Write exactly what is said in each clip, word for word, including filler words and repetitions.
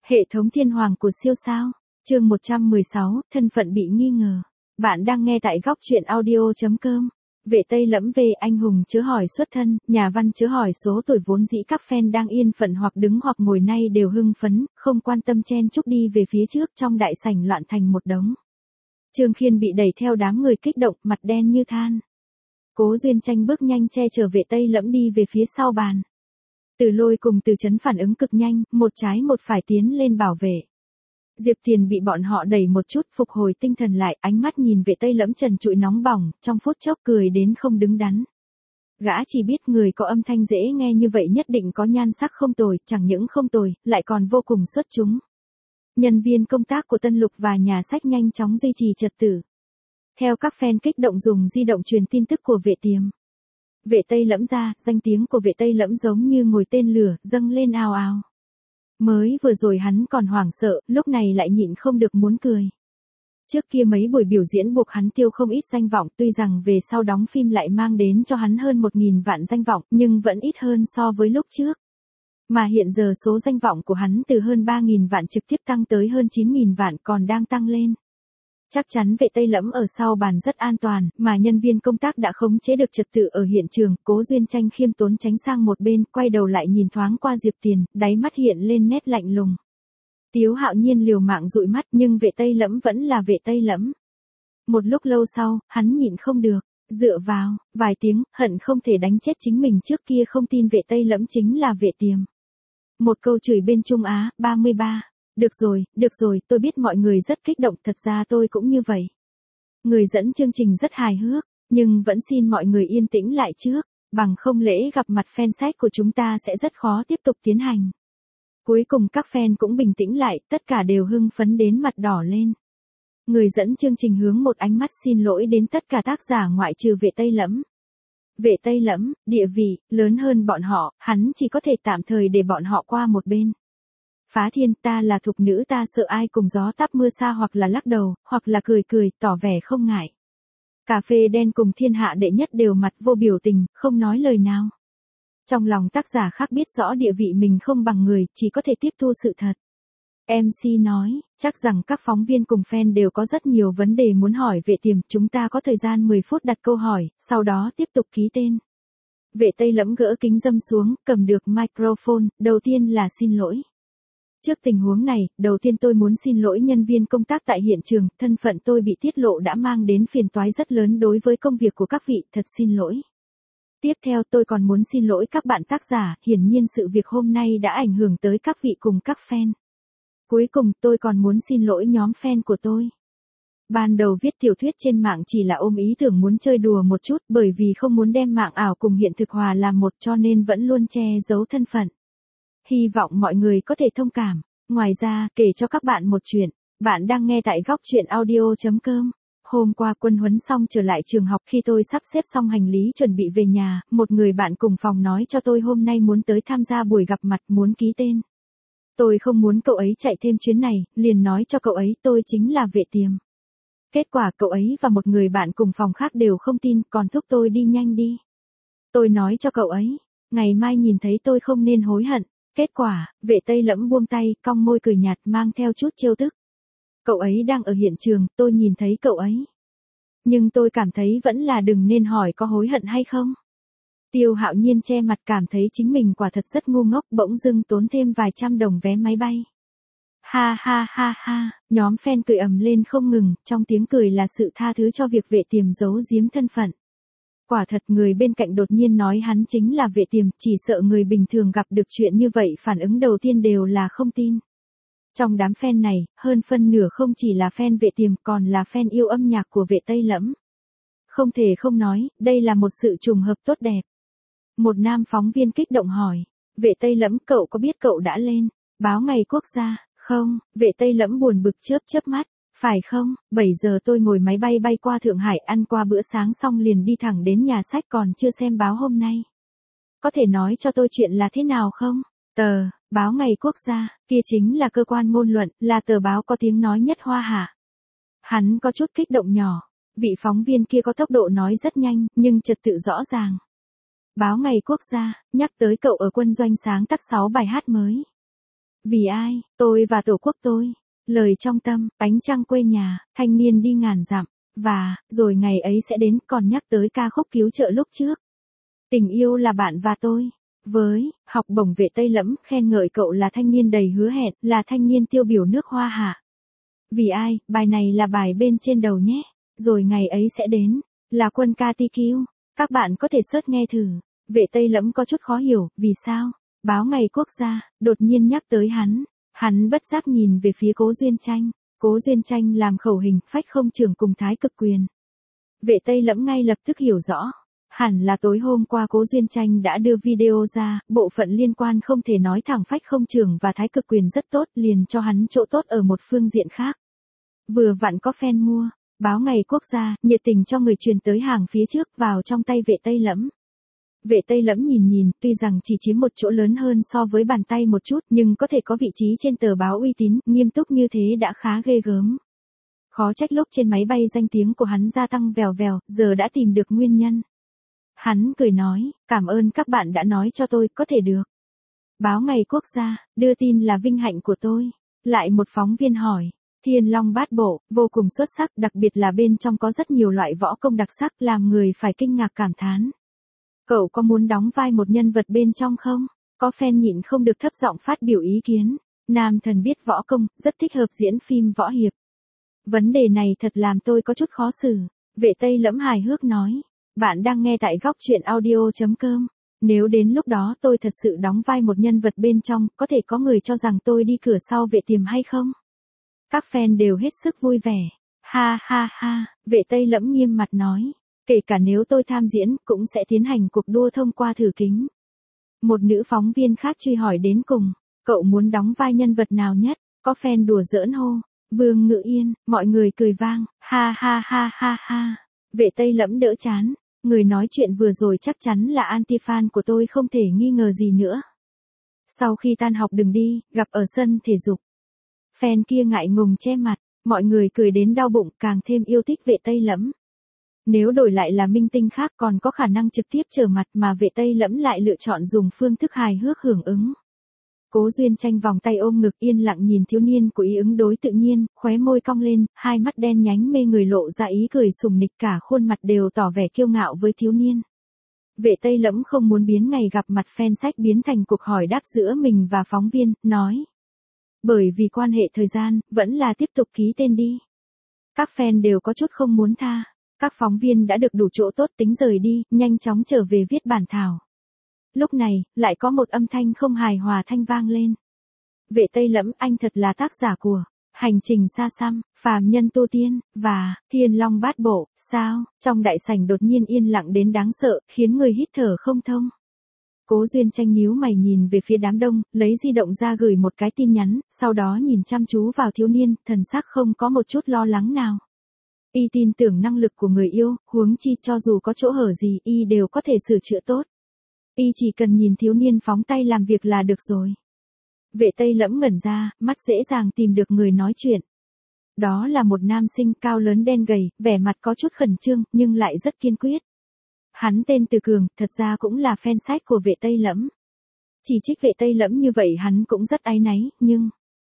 Hệ thống thiên hoàng của siêu sao. Chương một trăm mười sáu, thân phận bị nghi ngờ. Bạn đang nghe tại góc truyện audio chấm com. Vệ Tây Lẫm về anh hùng chớ hỏi xuất thân, nhà văn chớ hỏi số tuổi, vốn dĩ các fan đang yên phận hoặc đứng hoặc ngồi nay đều hưng phấn, không quan tâm chen chúc đi về phía trước, trong đại sảnh loạn thành một đống. Trương Khiên bị đẩy theo đám người kích động, mặt đen như than. Cố Duyên Tranh bước nhanh che chở Vệ Tây Lẫm đi về phía sau bàn. Từ Lôi cùng Từ Chấn phản ứng cực nhanh, một trái một phải tiến lên bảo vệ. Diệp Tiền bị bọn họ đẩy một chút, phục hồi tinh thần lại, ánh mắt nhìn Vệ Tây Lẫm trần trụi nóng bỏng, trong phút chốc cười đến không đứng đắn. Gã chỉ biết người có âm thanh dễ nghe như vậy nhất định có nhan sắc không tồi, chẳng những không tồi, lại còn vô cùng xuất chúng. Nhân viên công tác của Tân Lục và nhà sách nhanh chóng duy trì trật tự. Theo các fan kích động dùng di động truyền tin tức của Vệ Tiềm. Vệ Tây Lẫm ra, danh tiếng của Vệ Tây Lẫm giống như ngồi tên lửa, dâng lên ào ào. Mới vừa rồi hắn còn hoảng sợ, lúc này lại nhịn không được muốn cười. Trước kia mấy buổi biểu diễn buộc hắn tiêu không ít danh vọng, tuy rằng về sau đóng phim lại mang đến cho hắn hơn một nghìn vạn danh vọng, nhưng vẫn ít hơn so với lúc trước. Mà hiện giờ số danh vọng của hắn từ hơn ba nghìn vạn trực tiếp tăng tới hơn chín nghìn vạn, còn đang tăng lên. Chắc chắn Vệ Tây Lẫm ở sau bàn rất an toàn, mà nhân viên công tác đã khống chế được trật tự ở hiện trường. Cố Duyên Tranh khiêm tốn tránh sang một bên, quay đầu lại nhìn thoáng qua Diệp Tiền, đáy mắt hiện lên nét lạnh lùng. Tiếu Hạo Nhiên liều mạng dụi mắt, nhưng Vệ Tây Lẫm vẫn là Vệ Tây Lẫm. Một lúc lâu sau, hắn nhịn không được, dựa vào, vài tiếng, hận không thể đánh chết chính mình trước kia không tin Vệ Tây Lẫm chính là Vệ Tiềm. Một câu chửi bên Trung Á, ba mươi ba. Được rồi, được rồi, tôi biết mọi người rất kích động, thật ra tôi cũng như vậy. Người dẫn chương trình rất hài hước, nhưng vẫn xin mọi người yên tĩnh lại trước, bằng không lễ gặp mặt fan sách của chúng ta sẽ rất khó tiếp tục tiến hành. Cuối cùng các fan cũng bình tĩnh lại, tất cả đều hưng phấn đến mặt đỏ lên. Người dẫn chương trình hướng một ánh mắt xin lỗi đến tất cả tác giả ngoại trừ Vệ Tây Lẫm. Vệ Tây Lẫm, địa vị, lớn hơn bọn họ, hắn chỉ có thể tạm thời để bọn họ qua một bên. Phá Thiên, ta là thục nữ, ta sợ ai cùng gió táp mưa xa, hoặc là lắc đầu, hoặc là cười cười, tỏ vẻ không ngại. Cà Phê Đen cùng Thiên Hạ Đệ Nhất đều mặt vô biểu tình, không nói lời nào. Trong lòng tác giả khác biết rõ địa vị mình không bằng người, chỉ có thể tiếp thu sự thật. em xê nói, chắc rằng các phóng viên cùng fan đều có rất nhiều vấn đề muốn hỏi Vệ Tiềm, chúng ta có thời gian mười phút đặt câu hỏi, sau đó tiếp tục ký tên. Vệ Tây Lẫm gỡ kính râm xuống, cầm được microphone, đầu tiên là xin lỗi. Trước tình huống này, đầu tiên tôi muốn xin lỗi nhân viên công tác tại hiện trường, thân phận tôi bị tiết lộ đã mang đến phiền toái rất lớn đối với công việc của các vị, thật xin lỗi. Tiếp theo tôi còn muốn xin lỗi các bạn tác giả, hiển nhiên sự việc hôm nay đã ảnh hưởng tới các vị cùng các fan. Cuối cùng tôi còn muốn xin lỗi nhóm fan của tôi. Ban đầu viết tiểu thuyết trên mạng chỉ là ôm ý tưởng muốn chơi đùa một chút, bởi vì không muốn đem mạng ảo cùng hiện thực hòa làm một, cho nên vẫn luôn che giấu thân phận. Hy vọng mọi người có thể thông cảm. Ngoài ra, kể cho các bạn một chuyện, bạn đang nghe tại góc truyện audio chấm com. Hôm qua quân huấn xong trở lại trường học, khi tôi sắp xếp xong hành lý chuẩn bị về nhà, một người bạn cùng phòng nói cho tôi hôm nay muốn tới tham gia buổi gặp mặt, muốn ký tên. Tôi không muốn cậu ấy chạy thêm chuyến này, liền nói cho cậu ấy tôi chính là Vệ Tiềm. Kết quả cậu ấy và một người bạn cùng phòng khác đều không tin, còn thúc tôi đi nhanh đi. Tôi nói cho cậu ấy, ngày mai nhìn thấy tôi không nên hối hận. Kết quả, Vệ Tây Lẫm buông tay, cong môi cười nhạt mang theo chút trêu tức. Cậu ấy đang ở hiện trường, tôi nhìn thấy cậu ấy. Nhưng tôi cảm thấy vẫn là đừng nên hỏi có hối hận hay không. Tiêu Hạo Nhiên che mặt cảm thấy chính mình quả thật rất ngu ngốc, bỗng dưng tốn thêm vài trăm đồng vé máy bay. Ha ha ha ha, nhóm fan cười ầm lên không ngừng, trong tiếng cười là sự tha thứ cho việc Vệ Tiềm giấu giếm thân phận. Quả thật người bên cạnh đột nhiên nói hắn chính là Vệ Tiềm, chỉ sợ người bình thường gặp được chuyện như vậy phản ứng đầu tiên đều là không tin. Trong đám fan này, hơn phân nửa không chỉ là fan Vệ Tiềm còn là fan yêu âm nhạc của Vệ Tây Lẫm. Không thể không nói, đây là một sự trùng hợp tốt đẹp. Một nam phóng viên kích động hỏi, Vệ Tây Lẫm, cậu có biết cậu đã lên báo Ngày Quốc gia, không? Vệ Tây Lẫm buồn bực chớp chớp mắt. Phải không, bảy giờ tôi ngồi máy bay bay qua Thượng Hải, ăn qua bữa sáng xong liền đi thẳng đến nhà sách, còn chưa xem báo hôm nay. Có thể nói cho tôi chuyện là thế nào không? Tờ, báo Ngày Quốc gia, kia chính là cơ quan ngôn luận, là tờ báo có tiếng nói nhất Hoa Hạ. Hắn có chút kích động nhỏ, vị phóng viên kia có tốc độ nói rất nhanh, nhưng trật tự rõ ràng. Báo Ngày Quốc gia, nhắc tới cậu ở quân doanh sáng tác sáu bài hát mới. Vì ai, tôi và tổ quốc tôi. Lời trong tâm, ánh trăng quê nhà, thanh niên đi ngàn dặm. Và, rồi ngày ấy sẽ đến, còn nhắc tới ca khúc cứu trợ lúc trước. Tình yêu là bạn và tôi. Với, học bổng Vệ Tây Lẫm, khen ngợi cậu là thanh niên đầy hứa hẹn, là thanh niên tiêu biểu nước Hoa Hạ. Vì ai, bài này là bài bên trên đầu nhé. Rồi ngày ấy sẽ đến, là quân ca tê kiu. Các bạn có thể search nghe thử. Vệ Tây Lẫm có chút khó hiểu, vì sao? Báo Ngày Quốc gia, đột nhiên nhắc tới hắn. Hắn bất giác nhìn về phía Cố Duyên Tranh. Cố Duyên Tranh làm khẩu hình, phách không trưởng cùng thái cực quyền. Vệ Tây Lẫm ngay lập tức hiểu rõ. Hẳn là tối hôm qua Cố Duyên Tranh đã đưa video ra, bộ phận liên quan không thể nói thẳng phách không trưởng và thái cực quyền rất tốt, liền cho hắn chỗ tốt ở một phương diện khác. Vừa vặn có fan mua, Báo Ngày Quốc gia, nhiệt tình cho người truyền tới hàng phía trước vào trong tay Vệ Tây Lẫm. Vệ Tây Lẫm nhìn nhìn, tuy rằng chỉ chiếm một chỗ lớn hơn so với bàn tay một chút, nhưng có thể có vị trí trên tờ báo uy tín, nghiêm túc như thế đã khá ghê gớm. Khó trách lúc trên máy bay danh tiếng của hắn gia tăng vèo vèo, giờ đã tìm được nguyên nhân. Hắn cười nói, cảm ơn các bạn đã nói cho tôi, có thể được. Báo Ngày Quốc gia, đưa tin là vinh hạnh của tôi. Lại một phóng viên hỏi, Thiên Long Bát Bộ, vô cùng xuất sắc, đặc biệt là bên trong có rất nhiều loại võ công đặc sắc làm người phải kinh ngạc cảm thán. Cậu có muốn đóng vai một nhân vật bên trong không? Có fan nhịn không được thấp giọng phát biểu ý kiến. Nam thần biết võ công, rất thích hợp diễn phim võ hiệp. Vấn đề này thật làm tôi có chút khó xử. Vệ Tây Lẫm hài hước nói. Bạn đang nghe tại góc truyện audio chấm com. Nếu đến lúc đó tôi thật sự đóng vai một nhân vật bên trong, có thể có người cho rằng tôi đi cửa sau vệ tiềm hay không? Các fan đều hết sức vui vẻ. Ha ha ha, Vệ Tây Lẫm nghiêm mặt nói. Kể cả nếu tôi tham diễn, cũng sẽ tiến hành cuộc đua thông qua thử kính. Một nữ phóng viên khác truy hỏi đến cùng. Cậu muốn đóng vai nhân vật nào nhất? Có fan đùa giỡn hô. Vương Ngự Yên, mọi người cười vang. Ha ha ha ha ha. Vệ Tây Lẫm đỡ chán. Người nói chuyện vừa rồi chắc chắn là anti-fan của tôi không thể nghi ngờ gì nữa. Sau khi tan học đừng đi, gặp ở sân thể dục. Fan kia ngại ngùng che mặt, mọi người cười đến đau bụng, càng thêm yêu thích Vệ Tây Lẫm. Nếu đổi lại là minh tinh khác còn có khả năng trực tiếp trở mặt mà Vệ Tây Lẫm lại lựa chọn dùng phương thức hài hước hưởng ứng. Cố Duyên Tranh vòng tay ôm ngực yên lặng nhìn thiếu niên của ý ứng đối tự nhiên, khóe môi cong lên, hai mắt đen nhánh mê người lộ ra ý cười sùng nịch, cả khuôn mặt đều tỏ vẻ kiêu ngạo với thiếu niên. Vệ Tây Lẫm không muốn biến ngày gặp mặt fan sách biến thành cuộc hỏi đáp giữa mình và phóng viên, nói. Bởi vì quan hệ thời gian, vẫn là tiếp tục ký tên đi. Các fan đều có chút không muốn tha. Các phóng viên đã được đủ chỗ tốt tính rời đi, nhanh chóng trở về viết bản thảo. Lúc này, lại có một âm thanh không hài hòa thanh vang lên. Vệ Tây Lẫm, anh thật là tác giả của Hành Trình Xa Xăm, Phàm Nhân Tu Tiên, và Thiên Long Bát Bộ, sao? Trong đại sảnh đột nhiên yên lặng đến đáng sợ, khiến người hít thở không thông. Cố Duyên Tranh nhíu mày nhìn về phía đám đông, lấy di động ra gửi một cái tin nhắn, sau đó nhìn chăm chú vào thiếu niên, thần sắc không có một chút lo lắng nào. Y tin tưởng năng lực của người yêu, huống chi cho dù có chỗ hở gì, Y đều có thể sửa chữa tốt. Y chỉ cần nhìn thiếu niên phóng tay làm việc là được rồi. Vệ Tây Lẫm ngẩn ra, mắt dễ dàng tìm được người nói chuyện. Đó là một nam sinh cao lớn đen gầy, vẻ mặt có chút khẩn trương, nhưng lại rất kiên quyết. Hắn tên Từ Cường, thật ra cũng là fan sách của Vệ Tây Lẫm. Chỉ trích Vệ Tây Lẫm như vậy hắn cũng rất áy náy, nhưng...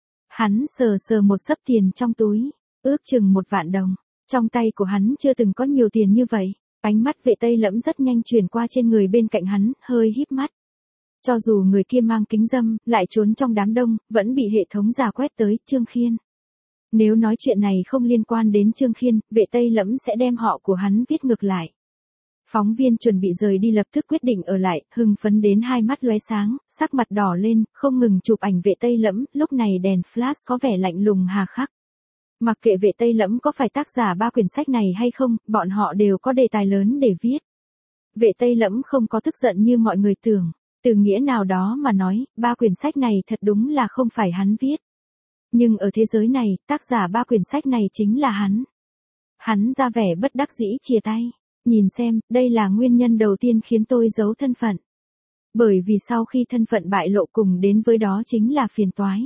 Hắn sờ sờ một xấp tiền trong túi, ước chừng một vạn đồng. Trong tay của hắn chưa từng có nhiều tiền như vậy. Ánh mắt Vệ Tây Lẫm rất nhanh chuyển qua trên người bên cạnh hắn, hơi híp mắt. Cho dù người kia mang kính râm, lại trốn trong đám đông, vẫn bị hệ thống giả quét tới, Trương Khiên. Nếu nói chuyện này không liên quan đến Trương Khiên, Vệ Tây Lẫm sẽ đem họ của hắn viết ngược lại. Phóng viên chuẩn bị rời đi lập tức quyết định ở lại, hưng phấn đến hai mắt lóe sáng, sắc mặt đỏ lên, không ngừng chụp ảnh Vệ Tây Lẫm, lúc này đèn flash có vẻ lạnh lùng hà khắc. Mặc kệ Vệ Tây Lẫm có phải tác giả ba quyển sách này hay không, bọn họ đều có đề tài lớn để viết. Vệ Tây Lẫm không có tức giận như mọi người tưởng. Từ nghĩa nào đó mà nói, ba quyển sách này thật đúng là không phải hắn viết. Nhưng ở thế giới này, tác giả ba quyển sách này chính là hắn. Hắn ra vẻ bất đắc dĩ chia tay. Nhìn xem, đây là nguyên nhân đầu tiên khiến tôi giấu thân phận. Bởi vì sau khi thân phận bại lộ cùng đến với đó chính là phiền toái.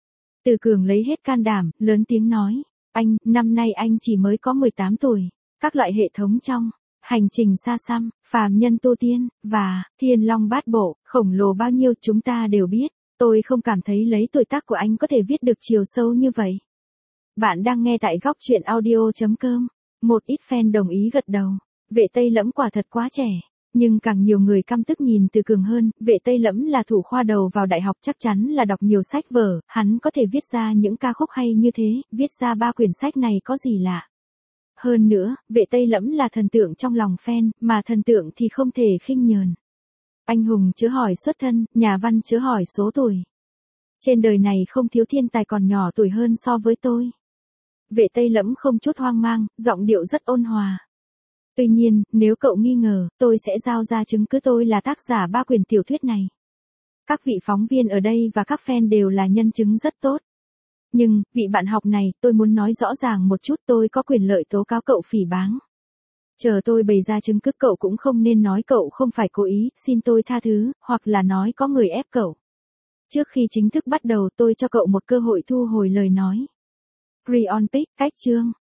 Từ Cường lấy hết can đảm, lớn tiếng nói. Anh, năm nay anh chỉ mới có mười tám tuổi. Các loại hệ thống trong Hành Trình Xa Xăm, Phàm Nhân Tu Tiên, và Thiên Long Bát Bộ, khổng lồ bao nhiêu chúng ta đều biết. Tôi không cảm thấy lấy tuổi tác của anh có thể viết được chiều sâu như vậy. Bạn đang nghe tại góc chuyện audio.com. Một ít fan đồng ý gật đầu. Vệ Tây Lẫm quả thật quá trẻ. Nhưng càng nhiều người căm tức nhìn Từ Cường hơn, Vệ Tây Lẫm là thủ khoa đầu vào đại học chắc chắn là đọc nhiều sách vở, hắn có thể viết ra những ca khúc hay như thế, viết ra ba quyển sách này có gì lạ. Hơn nữa, Vệ Tây Lẫm là thần tượng trong lòng fan, mà thần tượng thì không thể khinh nhờn. Anh hùng chớ hỏi xuất thân, nhà văn chớ hỏi số tuổi. Trên đời này không thiếu thiên tài còn nhỏ tuổi hơn so với tôi. Vệ Tây Lẫm không chút hoang mang, giọng điệu rất ôn hòa. Tuy nhiên, nếu cậu nghi ngờ, tôi sẽ giao ra chứng cứ tôi là tác giả ba quyển tiểu thuyết này. Các vị phóng viên ở đây và các fan đều là nhân chứng rất tốt. Nhưng, vị bạn học này, tôi muốn nói rõ ràng một chút, tôi có quyền lợi tố cáo cậu phỉ báng. Chờ tôi bày ra chứng cứ cậu cũng không nên nói cậu không phải cố ý, xin tôi tha thứ, hoặc là nói có người ép cậu. Trước khi chính thức bắt đầu tôi cho cậu một cơ hội thu hồi lời nói. Pre-on pick, cách chương.